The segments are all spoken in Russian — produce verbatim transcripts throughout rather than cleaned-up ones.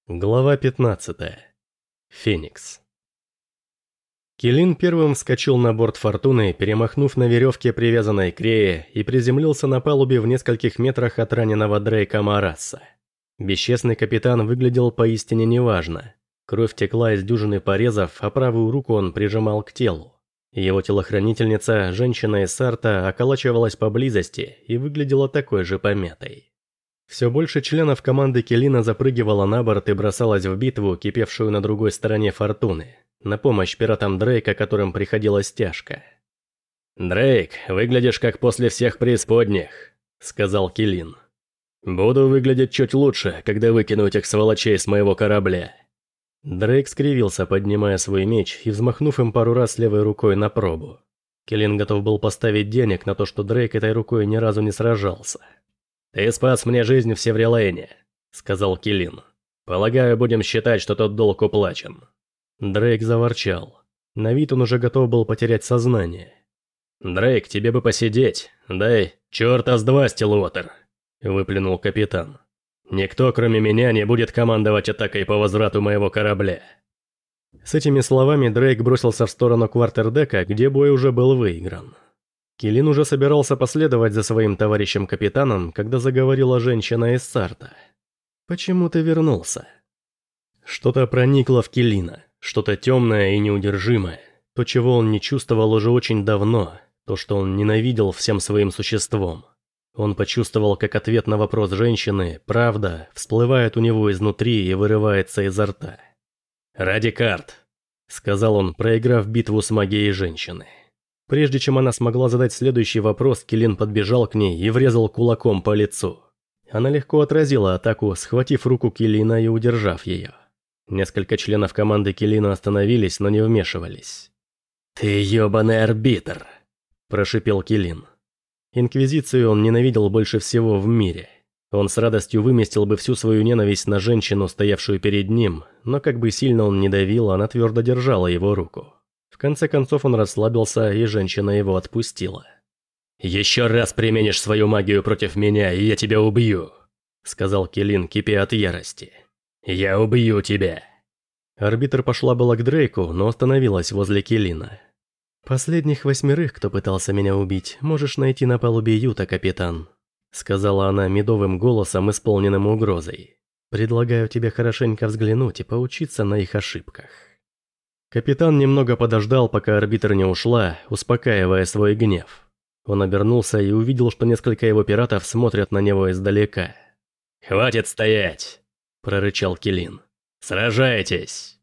Глава пятнадцатая. Феникс. Килин первым вскочил на борт Фортуны, перемахнув на веревке, привязанной к рее, и приземлился на палубе в нескольких метрах от раненого Дрейка Марасса. Бесчестный капитан выглядел поистине неважно. Кровь текла из дюжины порезов, а правую руку он прижимал к телу. Его телохранительница, женщина из Сарта, околачивалась поблизости и выглядела такой же помятой. Все больше членов команды Килина запрыгивало на борт и бросалось в битву, кипевшую на другой стороне Фортуны, на помощь пиратам Дрейка, которым приходилось тяжко. «Дрейк, выглядишь как после всех преисподних», — сказал Килин. «Буду выглядеть чуть лучше, когда выкину этих сволочей с моего корабля». Дрейк скривился, поднимая свой меч и взмахнув им пару раз левой рукой на пробу. Килин готов был поставить денег на то, что Дрейк этой рукой ни разу не сражался. «Ты спас мне жизнь в Севрелейне», — сказал Килин. «Полагаю, будем считать, что тот долг уплачен». Дрейк заворчал. На вид он уже готов был потерять сознание. «Дрейк, тебе бы посидеть. Дай, черта с два, Стиллуотер», — выплюнул капитан. «Никто, кроме меня, не будет командовать атакой по возврату моего корабля». С этими словами Дрейк бросился в сторону квартердека, где бой уже был выигран. Килин уже собирался последовать за своим товарищем-капитаном, когда заговорила женщина из Сарта. «Почему ты вернулся?» Что-то проникло в Килина, что-то темное и неудержимое, то, чего он не чувствовал уже очень давно, то, что он ненавидел всем своим существом. Он почувствовал, как ответ на вопрос женщины, правда, всплывает у него изнутри и вырывается изо рта. «Ради карт», — сказал он, проиграв битву с магией женщины. Прежде чем она смогла задать следующий вопрос, Килин подбежал к ней и врезал кулаком по лицу. Она легко отразила атаку, схватив руку Килина и удержав ее. Несколько членов команды Килина остановились, но не вмешивались. «Ты ебаный арбитр», – прошипел Килин. Инквизицию он ненавидел больше всего в мире. Он с радостью выместил бы всю свою ненависть на женщину, стоявшую перед ним, но как бы сильно он ни давил, она твердо держала его руку. В конце концов он расслабился, и женщина его отпустила. «Еще раз применишь свою магию против меня, и я тебя убью», — сказал Килин, кипя от ярости. «Я убью тебя». Арбитр пошла была к Дрейку, но остановилась возле Килина. «Последних восьмерых, кто пытался меня убить, можешь найти на палубе Юта, капитан», — сказала она медовым голосом, исполненным угрозой. «Предлагаю тебе хорошенько взглянуть и поучиться на их ошибках». Капитан немного подождал, пока арбитр не ушла, успокаивая свой гнев. Он обернулся и увидел, что несколько его пиратов смотрят на него издалека. «Хватит стоять!» – прорычал Килин. «Сражайтесь!»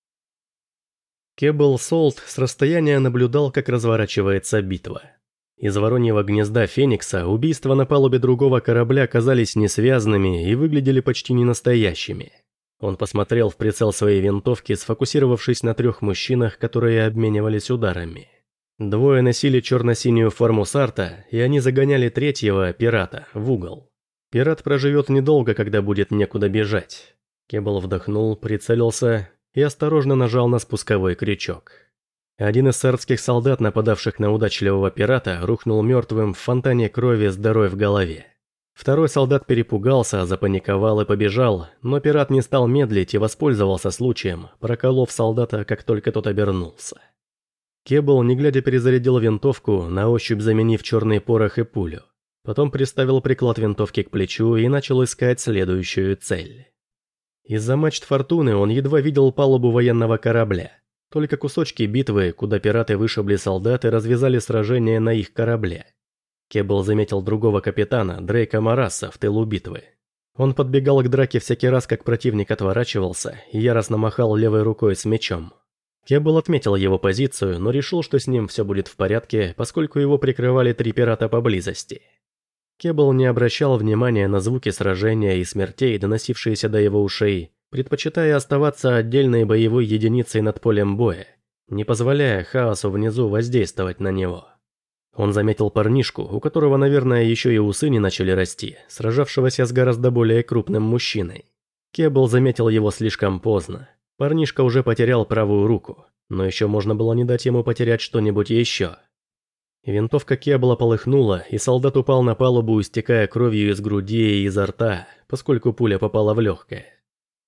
Кебл Солт с расстояния наблюдал, как разворачивается битва. Из вороньего гнезда Феникса убийства на палубе другого корабля казались несвязными и выглядели почти ненастоящими. Он посмотрел в прицел своей винтовки, сфокусировавшись на трех мужчинах, которые обменивались ударами. Двое носили черно-синюю форму Сарта, и они загоняли третьего, пирата, в угол. Пират проживет недолго, когда будет некуда бежать. Кебл вдохнул, прицелился и осторожно нажал на спусковой крючок. Один из сартских солдат, нападавших на удачливого пирата, рухнул мертвым в фонтане крови с дырой в голове. Второй солдат перепугался, запаниковал и побежал, но пират не стал медлить и воспользовался случаем, проколов солдата, как только тот обернулся. Кебл, не глядя, перезарядил винтовку, на ощупь заменив черный порох и пулю. Потом приставил приклад винтовки к плечу и начал искать следующую цель. Из-за мачт Фортуны он едва видел палубу военного корабля. Только кусочки битвы, куда пираты вышибли солдат и развязали сражение на их корабле. Кебл заметил другого капитана, Дрейка Марасса, в тылу битвы. Он подбегал к драке всякий раз, как противник отворачивался, и яростно махал левой рукой с мечом. Кебл отметил его позицию, но решил, что с ним все будет в порядке, поскольку его прикрывали три пирата поблизости. Кебл не обращал внимания на звуки сражения и смертей, доносившиеся до его ушей, предпочитая оставаться отдельной боевой единицей над полем боя, не позволяя хаосу внизу воздействовать на него. Он заметил парнишку, у которого, наверное, еще и усы не начали расти, сражавшегося с гораздо более крупным мужчиной. Кебл заметил его слишком поздно. Парнишка уже потерял правую руку, но еще можно было не дать ему потерять что-нибудь еще. Винтовка Кебла полыхнула, и солдат упал на палубу, истекая кровью из груди и изо рта, поскольку пуля попала в легкое.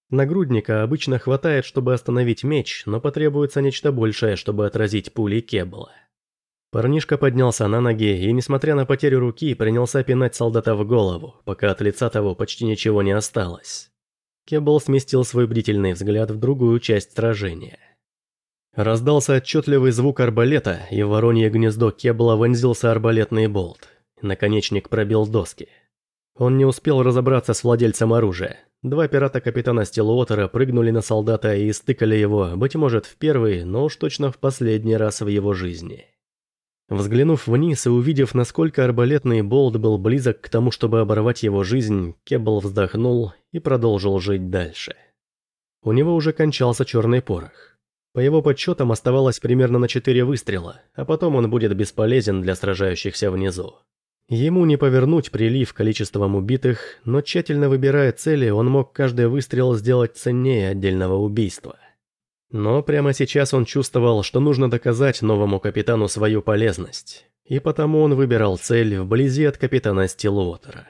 Нагрудника обычно хватает, чтобы остановить меч, но потребуется нечто большее, чтобы отразить пули Кеббла. Парнишка поднялся на ноги и, несмотря на потерю руки, принялся пинать солдата в голову, пока от лица того почти ничего не осталось. Кеббл сместил свой бдительный взгляд в другую часть сражения. Раздался отчетливый звук арбалета, и в воронье гнездо Кеббла вонзился арбалетный болт. Наконечник пробил доски. Он не успел разобраться с владельцем оружия. Два пирата капитана Стиллуотера прыгнули на солдата и истыкали его, быть может, в первый, но уж точно в последний раз в его жизни. Взглянув вниз и увидев, насколько арбалетный болт был близок к тому, чтобы оборвать его жизнь, Кеббл вздохнул и продолжил жить дальше. У него уже кончался черный порох. По его подсчетам оставалось примерно на четыре выстрела, а потом он будет бесполезен для сражающихся внизу. Ему не повернуть прилив количеством убитых, но тщательно выбирая цели, он мог каждый выстрел сделать ценнее отдельного убийства. Но прямо сейчас он чувствовал, что нужно доказать новому капитану свою полезность, и потому он выбирал цель вблизи от капитана Стиллуотера.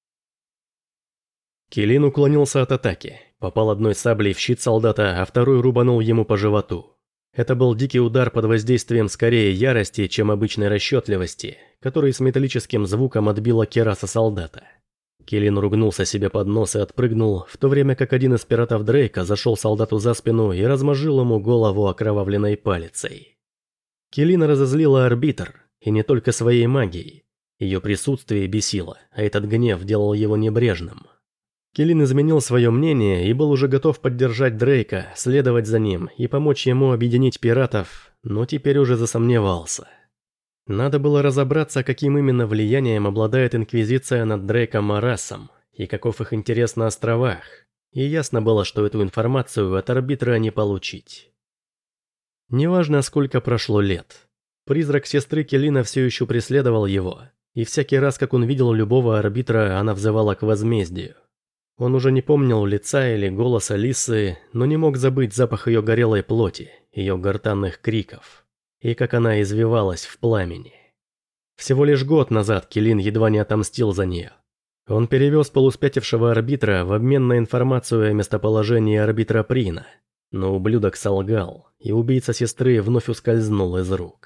Килин уклонился от атаки, попал одной саблей в щит солдата, а второй рубанул ему по животу. Это был дикий удар под воздействием скорее ярости, чем обычной расчетливости, который с металлическим звуком отбила кераса солдата. Килин ругнулся себе под нос и отпрыгнул, в то время как один из пиратов Дрейка зашел солдату за спину и размозжил ему голову окровавленной палицей. Килина разозлила арбитр, и не только своей магией. Ее присутствие бесило, а этот гнев делал его небрежным. Килин изменил свое мнение и был уже готов поддержать Дрейка, следовать за ним и помочь ему объединить пиратов, но теперь уже засомневался. Надо было разобраться, каким именно влиянием обладает Инквизиция над Дрейком Марасом, и каков их интерес на островах, и ясно было, что эту информацию от арбитра не получить. Неважно, сколько прошло лет. Призрак сестры Килина все еще преследовал его, и всякий раз, как он видел любого арбитра, она взывала к возмездию. Он уже не помнил лица или голоса Лисы, но не мог забыть запах ее горелой плоти, ее гортанных криков. И как она извивалась в пламени. Всего лишь год назад Килин едва не отомстил за нее. Он перевез полуспятившего арбитра в обмен на информацию о местоположении арбитра Прина, но ублюдок солгал, и убийца сестры вновь ускользнул из рук.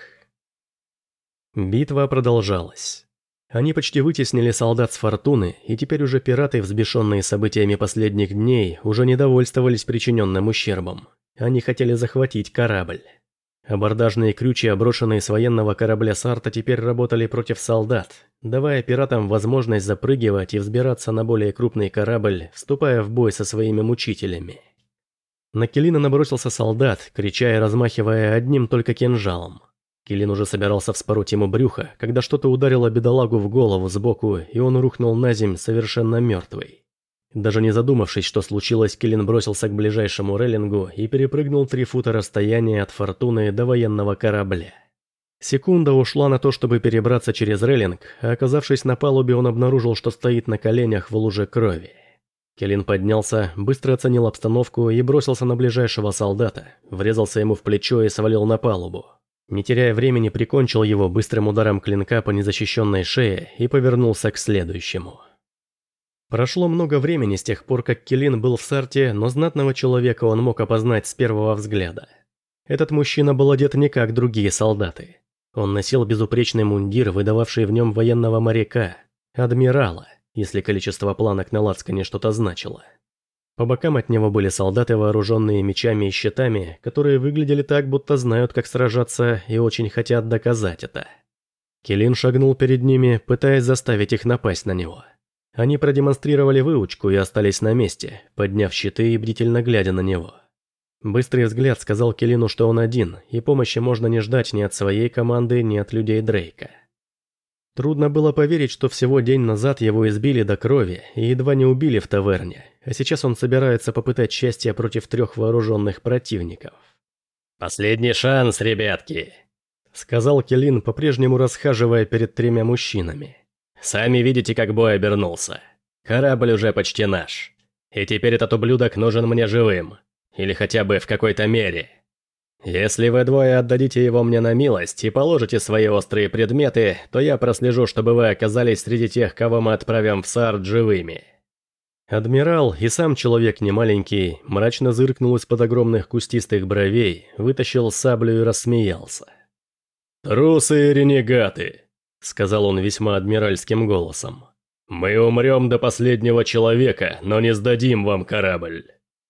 Битва продолжалась. Они почти вытеснили солдат с Фортуны, и теперь уже пираты, взбешенные событиями последних дней, уже не довольствовались причиненным ущербом. Они хотели захватить корабль. Абордажные крючья, брошенные с военного корабля Сарта, теперь работали против солдат, давая пиратам возможность запрыгивать и взбираться на более крупный корабль, вступая в бой со своими мучителями. На Килина набросился солдат, крича и размахивая одним только кинжалом. Килин уже собирался вспороть ему брюхо, когда что-то ударило бедолагу в голову сбоку, и он рухнул на земь совершенно мертвый. Даже не задумавшись, что случилось, Килин бросился к ближайшему рейлингу и перепрыгнул три фута расстояния от Фортуны до военного корабля. Секунда ушла на то, чтобы перебраться через рейлинг, а оказавшись на палубе, он обнаружил, что стоит на коленях в луже крови. Килин поднялся, быстро оценил обстановку и бросился на ближайшего солдата, врезался ему в плечо и свалил на палубу. Не теряя времени, прикончил его быстрым ударом клинка по незащищенной шее и повернулся к следующему. Прошло много времени с тех пор, как Килин был в Сарте, но знатного человека он мог опознать с первого взгляда. Этот мужчина был одет не как другие солдаты. Он носил безупречный мундир, выдававший в нем военного моряка, адмирала, если количество планок на лацкане что-то значило. По бокам от него были солдаты, вооруженные мечами и щитами, которые выглядели так, будто знают, как сражаться, и очень хотят доказать это. Килин шагнул перед ними, пытаясь заставить их напасть на него. Они продемонстрировали выучку и остались на месте, подняв щиты и бдительно глядя на него. Быстрый взгляд сказал Килину, что он один, и помощи можно не ждать ни от своей команды, ни от людей Дрейка. Трудно было поверить, что всего день назад его избили до крови и едва не убили в таверне, а сейчас он собирается попытать счастье против трех вооруженных противников. «Последний шанс, ребятки», — сказал Килин, по-прежнему расхаживая перед тремя мужчинами. «Сами видите, как бой обернулся. Корабль уже почти наш. И теперь этот ублюдок нужен мне живым. Или хотя бы в какой-то мере. Если вы двое отдадите его мне на милость и положите свои острые предметы, то я прослежу, чтобы вы оказались среди тех, кого мы отправим в Сарт живыми». Адмирал и сам человек немаленький мрачно зыркнул из-под огромных кустистых бровей, вытащил саблю и рассмеялся. «Трусы и ренегаты», — сказал он весьма адмиральским голосом. «Мы умрем до последнего человека, но не сдадим вам корабль».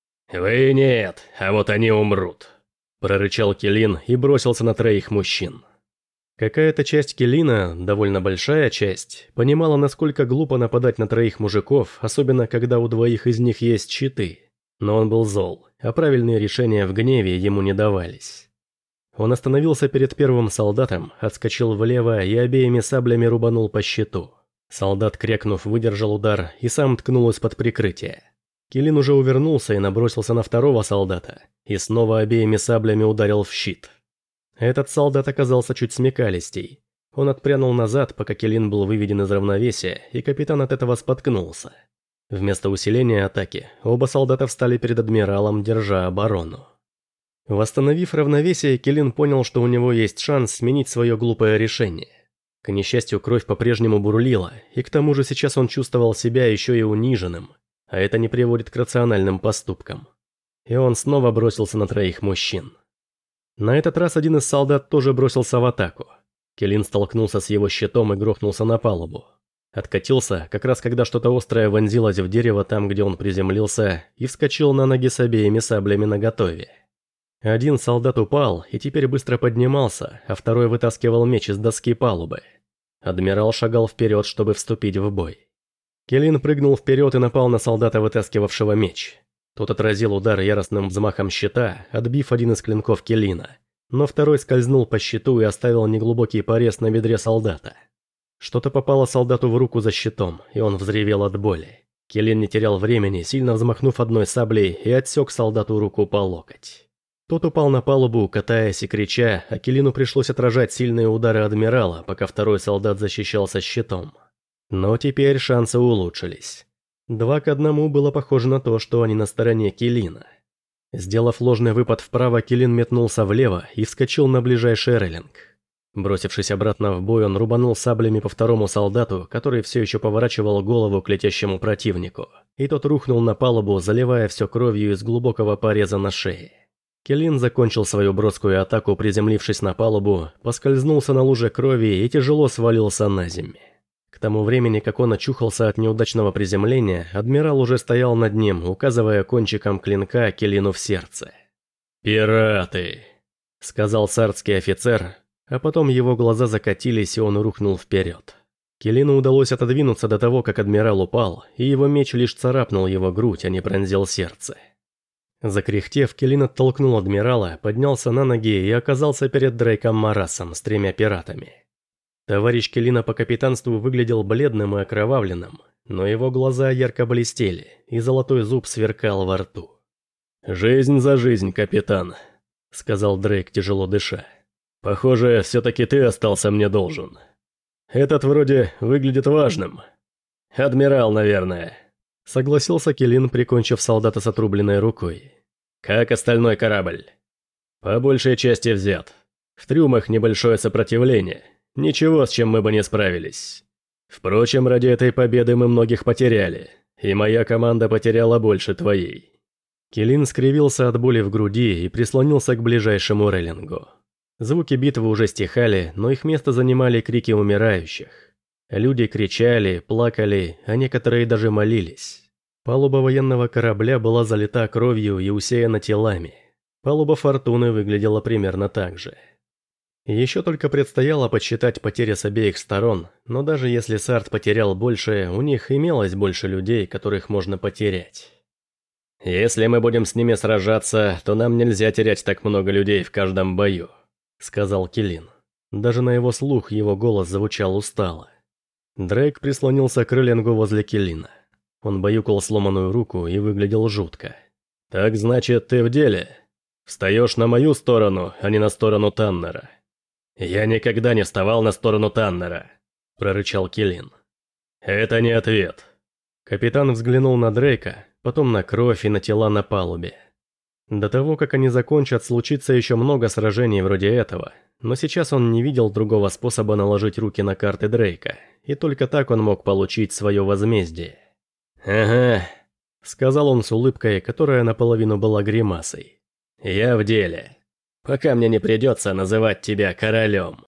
«Вы нет, а вот они умрут», — прорычал Келин и бросился на троих мужчин. Какая-то часть Келина, довольно большая часть, понимала, насколько глупо нападать на троих мужиков, особенно когда у двоих из них есть щиты. Но он был зол, а правильные решения в гневе ему не давались. Он остановился перед первым солдатом, отскочил влево и обеими саблями рубанул по щиту. Солдат, крякнув, выдержал удар и сам ткнул из-под прикрытия. Келин уже увернулся и набросился на второго солдата, и снова обеими саблями ударил в щит. Этот солдат оказался чуть смекалистей. Он отпрянул назад, пока Келин был выведен из равновесия, и капитан от этого споткнулся. Вместо усиления атаки, оба солдата встали перед адмиралом, держа оборону. Восстановив равновесие, Келин понял, что у него есть шанс сменить свое глупое решение. К несчастью, кровь по-прежнему бурлила, и к тому же сейчас он чувствовал себя еще и униженным, а это не приводит к рациональным поступкам. И он снова бросился на троих мужчин. На этот раз один из солдат тоже бросился в атаку. Келин столкнулся с его щитом и грохнулся на палубу. Откатился, как раз когда что-то острое вонзилось в дерево там, где он приземлился, и вскочил на ноги с обеими саблями наготове. Один солдат упал и теперь быстро поднимался, а второй вытаскивал меч из доски палубы. Адмирал шагал вперед, чтобы вступить в бой. Келин прыгнул вперед и напал на солдата, вытаскивавшего меч. Тот отразил удар яростным взмахом щита, отбив один из клинков Келина, но второй скользнул по щиту и оставил неглубокий порез на бедре солдата. Что-то попало солдату в руку за щитом, и он взревел от боли. Келин не терял времени, сильно взмахнув одной саблей, и отсек солдату руку по локоть. Тот упал на палубу, катаясь и крича, а Келину пришлось отражать сильные удары адмирала, пока второй солдат защищался щитом. Но теперь шансы улучшились. Два к одному было похоже на то, что они на стороне Келина. Сделав ложный выпад вправо, Келин метнулся влево и вскочил на ближайший рейлинг. Бросившись обратно в бой, он рубанул саблями по второму солдату, который все еще поворачивал голову к летящему противнику, и тот рухнул на палубу, заливая все кровью из глубокого пореза на шее. Келин закончил свою броскую атаку, приземлившись на палубу, поскользнулся на луже крови и тяжело свалился на землю. К тому времени, как он очухался от неудачного приземления, адмирал уже стоял над ним, указывая кончиком клинка Келину в сердце. «Пираты!» — сказал сардский офицер, а потом его глаза закатились, и он рухнул вперед. Келину удалось отодвинуться до того, как адмирал упал, и его меч лишь царапнул его грудь, а не пронзил сердце. Закряхтев, Келин оттолкнул адмирала, поднялся на ноги и оказался перед Дрейком Марасом с тремя пиратами. Товарищ Келина по капитанству выглядел бледным и окровавленным, но его глаза ярко блестели, и золотой зуб сверкал во рту. «Жизнь за жизнь, капитан», — сказал Дрейк, тяжело дыша. «Похоже, все-таки ты остался мне должен. Этот вроде выглядит важным. Адмирал, наверное», — согласился Келин, прикончив солдата с отрубленной рукой. «Как остальной корабль?» «По большей части взят. В трюмах небольшое сопротивление. Ничего, с чем мы бы не справились. Впрочем, ради этой победы мы многих потеряли, и моя команда потеряла больше твоей». Келин скривился от боли в груди и прислонился к ближайшему рейлингу. Звуки битвы уже стихали, но их место занимали крики умирающих. Люди кричали, плакали, а некоторые даже молились. Палуба военного корабля была залита кровью и усеяна телами. Палуба Фортуны выглядела примерно так же. Еще только предстояло подсчитать потери с обеих сторон, но даже если Сард потерял больше, у них имелось больше людей, которых можно потерять. «Если мы будем с ними сражаться, то нам нельзя терять так много людей в каждом бою», — сказал Келин. Даже на его слух его голос звучал устало. Дрейк прислонился к рейлингу возле Келина. Он баюкал сломанную руку и выглядел жутко. «Так значит, ты в деле? Встаешь на мою сторону, а не на сторону Таннера?» «Я никогда не вставал на сторону Таннера», — прорычал Келин. «Это не ответ». Капитан взглянул на Дрейка, потом на кровь и на тела на палубе. До того, как они закончат, случится еще много сражений вроде этого, но сейчас он не видел другого способа наложить руки на карты Дрейка, и только так он мог получить свое возмездие. «Ага, сказал он с улыбкой, которая наполовину была гримасой. «Я в деле. Пока мне не придется называть тебя королем».